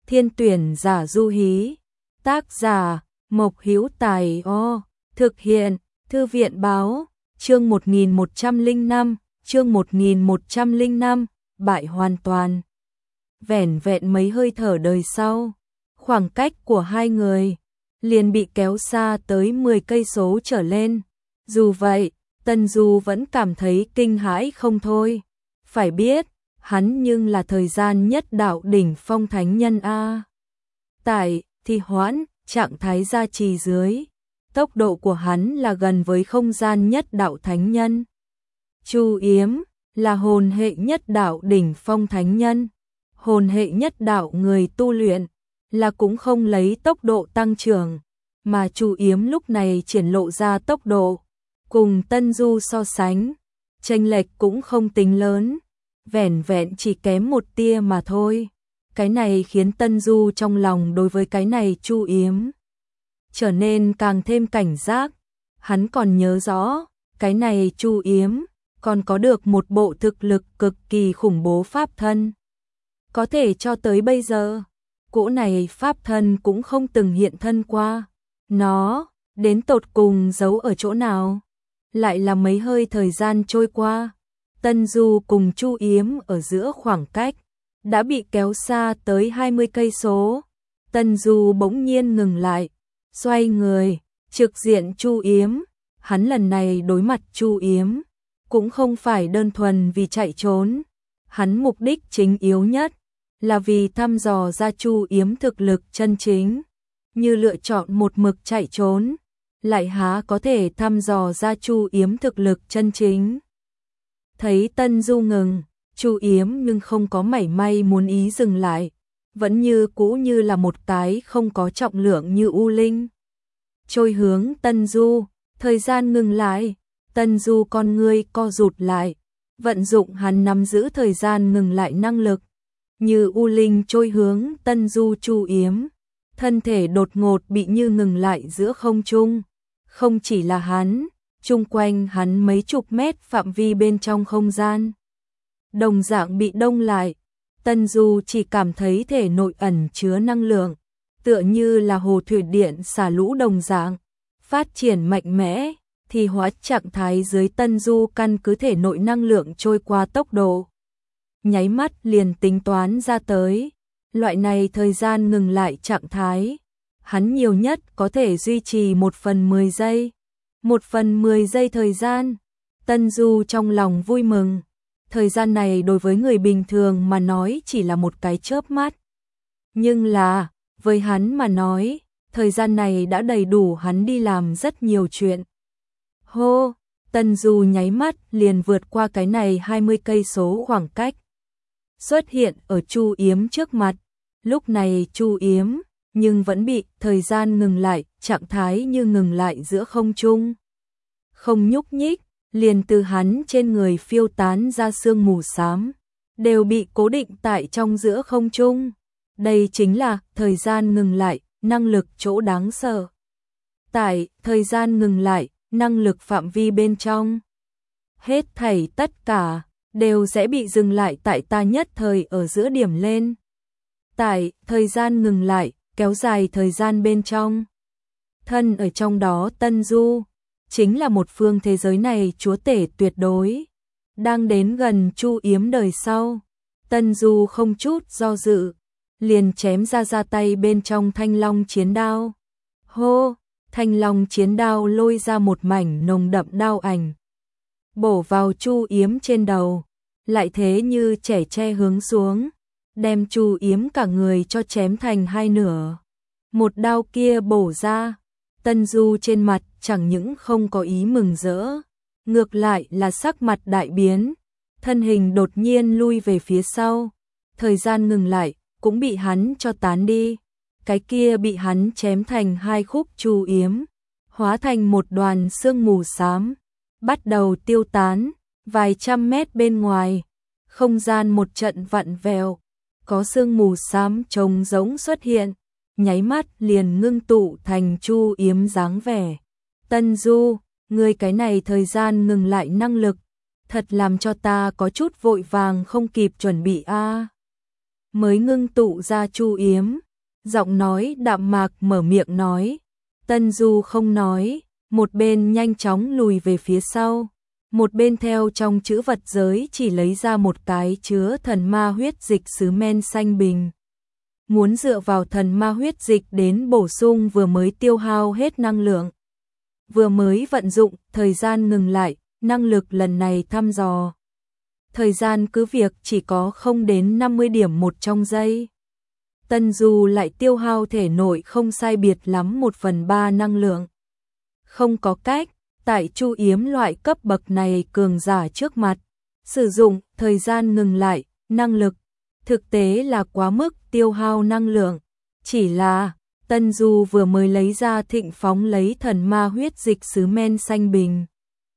Thiên tuyển giả du hí. Tác giả Mộc Hữu Tài. Thực hiện Thư viện báo. Chương 1105, chương 1105, bại hoàn toàn. Vẻn vẹn mấy hơi thở đời sau, khoảng cách của hai người liền bị kéo xa tới 10 cây số trở lên. Dù vậy, Tân Du vẫn cảm thấy kinh hãi không thôi. Phải biết, hắn nhưng là thời gian nhất đạo đỉnh phong thánh nhân a. Tại Thi Hoãn, trạng thái gia trì dưới, tốc độ của hắn là gần với không gian nhất đạo thánh nhân. Chu Yếm là hồn hệ nhất đạo đỉnh phong thánh nhân. Hồn hệ nhất đạo người tu luyện là cũng không lấy tốc độ tăng trưởng, mà Chu Yếm lúc này triển lộ ra tốc độ cùng Tân Du so sánh, chênh lệch cũng không tính lớn, vẻn vẹn chỉ kém một tia mà thôi. Cái này khiến Tân Du trong lòng đối với cái này Chu Yếm trở nên càng thêm cảnh giác. Hắn còn nhớ rõ, cái này Chu Yếm còn có được một bộ thực lực cực kỳ khủng bố pháp thân. Có thể cho tới bây giờ, cỗ này pháp thân cũng không từng hiện thân qua. Nó đến tột cùng giấu ở chỗ nào? Lại là mấy hơi thời gian trôi qua, Tân Du cùng Chu Yếm ở giữa khoảng cách đã bị kéo xa tới 20 cây số. Tân Du bỗng nhiên ngừng lại, xoay người, trực diện Chu Yếm. Hắn lần này đối mặt Chu Yếm cũng không phải đơn thuần vì chạy trốn, hắn mục đích chính yếu nhất là vì thăm dò ra Chu Yếm thực lực chân chính. Như lựa chọn một mực chạy trốn, lại há có thể thăm dò ra Chu Yếm thực lực chân chính. Thấy Tân Du ngừng, Chu Yếm nhưng không có mảy may muốn ý dừng lại, vẫn như cũ như là một cái không có trọng lượng như u linh. Trôi hướng Tân Du, thời gian ngừng lại, Tân Du con ngươi co rụt lại, vận dụng hắn nắm giữ thời gian ngừng lại năng lực. Như u linh trôi hướng Tân Du Chu Yếm, thân thể đột ngột bị như ngừng lại giữa không trung. Không chỉ là hắn, chung quanh hắn mấy chục mét phạm vi bên trong không gian đồng dạng bị đông lại. Tân Du chỉ cảm thấy thể nội ẩn chứa năng lượng, tựa như là hồ thủy điện xả lũ đồng dạng, phát triển mạnh mẽ. Thì hóa trạng thái dưới Tân Du căn cứ thể nội năng lượng trôi qua tốc độ, nháy mắt liền tính toán ra tới. Loại này thời gian ngừng lại trạng thái, hắn nhiều nhất có thể duy trì 1/10 giây. 1/10 giây thời gian. Tân Du trong lòng vui mừng. Thời gian này đối với người bình thường mà nói chỉ là một cái chớp mắt. Nhưng là, với hắn mà nói, thời gian này đã đầy đủ hắn đi làm rất nhiều chuyện. Hô, Tân Du nháy mắt liền vượt qua cái này 20 cây số khoảng cách, xuất hiện ở Chu Yếm trước mặt. Lúc này Chu Yếm nhưng vẫn bị thời gian ngừng lại, trạng thái như ngừng lại giữa không trung, không nhúc nhích, liền từ hắn trên người phiêu tán ra sương mù xám, đều bị cố định tại trong giữa không trung. Đây chính là thời gian ngừng lại, năng lực chỗ đáng sợ. Tại thời gian ngừng lại, năng lực phạm vi bên trong, hết thảy tất cả đều sẽ bị dừng lại tại ta nhất thời ở giữa điểm lên. Tại thời gian ngừng lại, kéo dài thời gian bên trong, thân ở trong đó Tân Du chính là một phương thế giới này chúa tể tuyệt đối. Đang đến gần Chu Yếm đời sau, Tân Du không chút do dự, liền chém ra tay bên trong thanh long chiến đao. Hô, thanh long chiến đao lôi ra một mảnh nồng đậm đao ảnh, bổ vào Chu Yếm trên đầu, lại thế như chẻ tre hướng xuống, đem Chu Yếm cả người cho chém thành hai nửa. Một đao kia bổ ra, Tân Du trên mặt chẳng những không có ý mừng rỡ, ngược lại là sắc mặt đại biến, thân hình đột nhiên lui về phía sau. Thời gian ngừng lại, cũng bị hắn cho tán đi. Cái kia bị hắn chém thành hai khúc Chu Yếm, hóa thành một đoàn sương mù xám, bắt đầu tiêu tán. Vài trăm mét bên ngoài, không gian một trận vặn vẹo, có sương mù xám trông giống xuất hiện, nháy mắt liền ngưng tụ thành Chu Yếm dáng vẻ. Tân Du, ngươi cái này thời gian ngừng lại năng lực, thật làm cho ta có chút vội vàng không kịp chuẩn bị a. mới ngưng tụ ra Chu Yếm, giọng nói đạm mạc mở miệng nói. Tân Du không nói, một bên nhanh chóng lùi về phía sau, một bên theo trong chữ vật giới chỉ lấy ra một cái chứa thần ma huyết dịch sứ men xanh bình. Muốn dựa vào thần ma huyết dịch đến bổ sung vừa mới tiêu hao hết năng lượng. Vừa mới vận dụng, thời gian ngừng lại, năng lực lần này thăm dò. Thời gian cứ việc chỉ có không đến 50 điểm một trong giây. Tân Du lại tiêu hao thể nội không sai biệt lắm 1/3 năng lượng. Không có cách, tại Chu Yếm loại cấp bậc này cường giả trước mặt, sử dụng thời gian ngừng lại, năng lực, thực tế là quá mức tiêu hao năng lượng. Chỉ là, Tân Du vừa mới lấy ra thịnh phóng lấy thần ma huyết dịch sứ men xanh bình.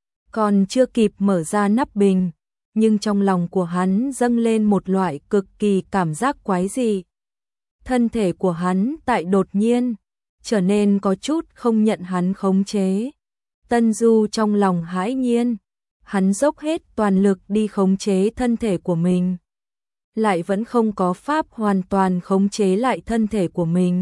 Còn chưa kịp mở ra nắp bình, nhưng trong lòng của hắn dâng lên một loại cực kỳ cảm giác quái dị. Thân thể của hắn tại đột nhiên trở nên có chút không nhận hắn khống chế. Tân Du trong lòng hãi nhiên, hắn dốc hết toàn lực đi khống chế thân thể của mình, lại vẫn không có pháp hoàn toàn khống chế lại thân thể của mình.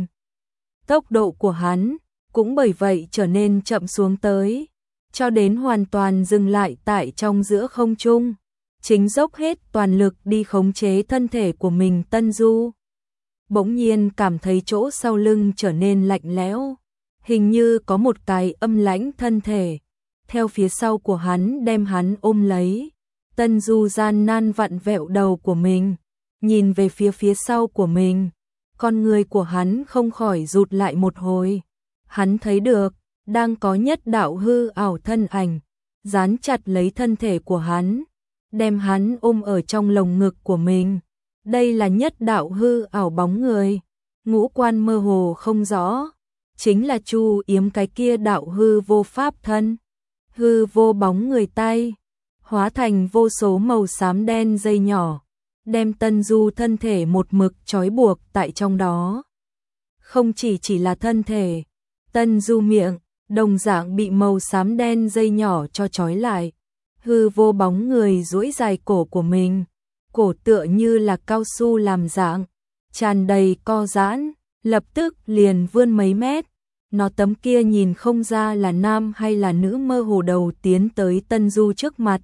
Tốc độ của hắn cũng bởi vậy trở nên chậm xuống tới, cho đến hoàn toàn dừng lại tại trong giữa không trung. Chính dốc hết toàn lực đi khống chế thân thể của mình. Tân Du bỗng nhiên cảm thấy chỗ sau lưng trở nên lạnh lẽo, hình như có một cái âm lãnh thân thể theo phía sau của hắn đem hắn ôm lấy. Tân Du gian nan vặn vẹo đầu của mình, nhìn về phía sau của mình, con người của hắn không khỏi rụt lại một hồi. Hắn thấy được, đang có nhất đạo hư ảo thân ảnh dán chặt lấy thân thể của hắn, đem hắn ôm ở trong lồng ngực của mình. Đây là nhất đạo hư ảo bóng người, ngũ quan mơ hồ không rõ, chính là Chu Yếm cái kia đạo hư vô pháp thân. Hư vô bóng người tay hóa thành vô số màu xám đen dây nhỏ, đem Tân Du thân thể một mực trói buộc tại trong đó. Không chỉ là thân thể, Tân Du miệng đồng dạng bị màu xám đen dây nhỏ cho trói lại. Hư vô bóng người duỗi dài cổ của mình, cổ tựa như là cao su làm dạng, tràn đầy co giãn, lập tức liền vươn mấy mét. Nó tấm kia nhìn không ra là nam hay là nữ mơ hồ đầu tiến tới Tân Du trước mặt.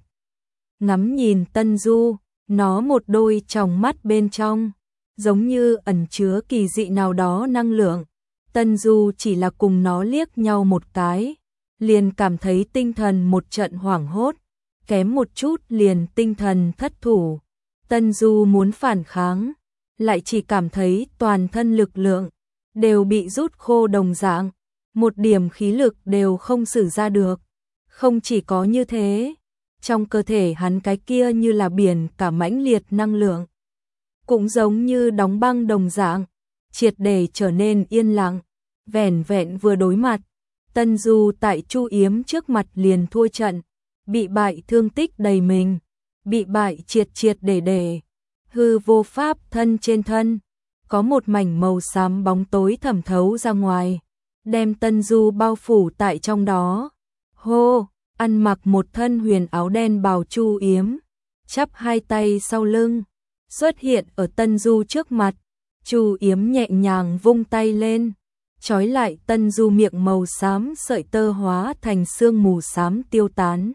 Ngắm nhìn Tân Du, nó một đôi tròng mắt bên trong, giống như ẩn chứa kỳ dị nào đó năng lượng. Tân Du chỉ là cùng nó liếc nhau một cái, liền cảm thấy tinh thần một trận hoảng hốt, kém một chút liền tinh thần thất thủ. Tân Du muốn phản kháng, lại chỉ cảm thấy toàn thân lực lượng đều bị rút khô đồng dạng, một điểm khí lực đều không sử ra được. Không chỉ có như thế, trong cơ thể hắn cái kia như là biển cả mãnh liệt năng lượng, cũng giống như đóng băng đồng dạng, triệt để trở nên yên lặng. Vẻn vẹn vừa đối mặt, Tân Du tại Chu Yếm trước mặt liền thua trận, bị bại thương tích đầy mình, bị bại triệt để. Hư vô pháp thân trên thân có một mảnh màu xám bóng tối thẩm thấu ra ngoài, đem Tân Du bao phủ tại trong đó. Hô, ăn mặc một thân huyền áo đen bào Chu Yếm, chắp hai tay sau lưng, xuất hiện ở Tân Du trước mặt. Chu Yếm nhẹ nhàng vung tay lên, trói lại Tân Du miệng màu xám sợi tơ hóa thành sương mù xám tiêu tán.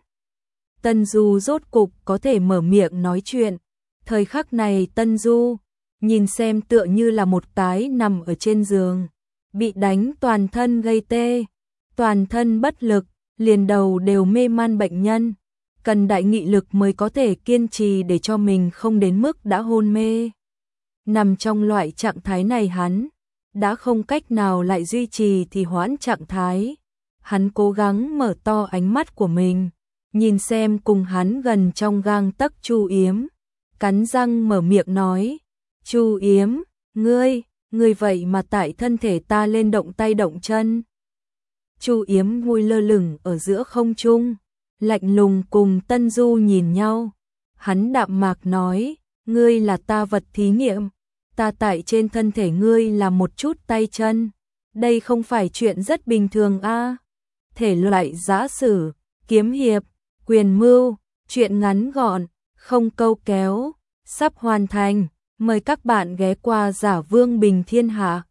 Tân Du rốt cục có thể mở miệng nói chuyện. Thời khắc này Tân Du nhìn xem tựa như là một cái nằm ở trên giường, bị đánh toàn thân gây tê, toàn thân bất lực, liền đầu đều mê man bệnh nhân, cần đại nghị lực mới có thể kiên trì để cho mình không đến mức đã hôn mê. Nằm trong loại trạng thái này hắn đã không cách nào lại duy trì thì hoãn trạng thái. Hắn cố gắng mở to ánh mắt của mình, nhìn xem cùng hắn gần trong gang tấc Chu Yếm, cắn răng mở miệng nói: Chu Yếm, ngươi vậy mà tại thân thể ta lên động tay động chân. Chu Yếm vui lơ lửng ở giữa không trung, lạnh lùng cùng Tân Du nhìn nhau. Hắn đạm mạc nói: ngươi là ta vật thí nghiệm, ta tại trên thân thể ngươi là một chút tay chân, đây không phải chuyện rất bình thường a. Thể loại giã sử, kiếm hiệp, quyền mưu, chuyện ngắn gọn, không câu kéo, sắp hoàn thành. Mời các bạn ghé qua Giả Vương Bình Thiên Hạ.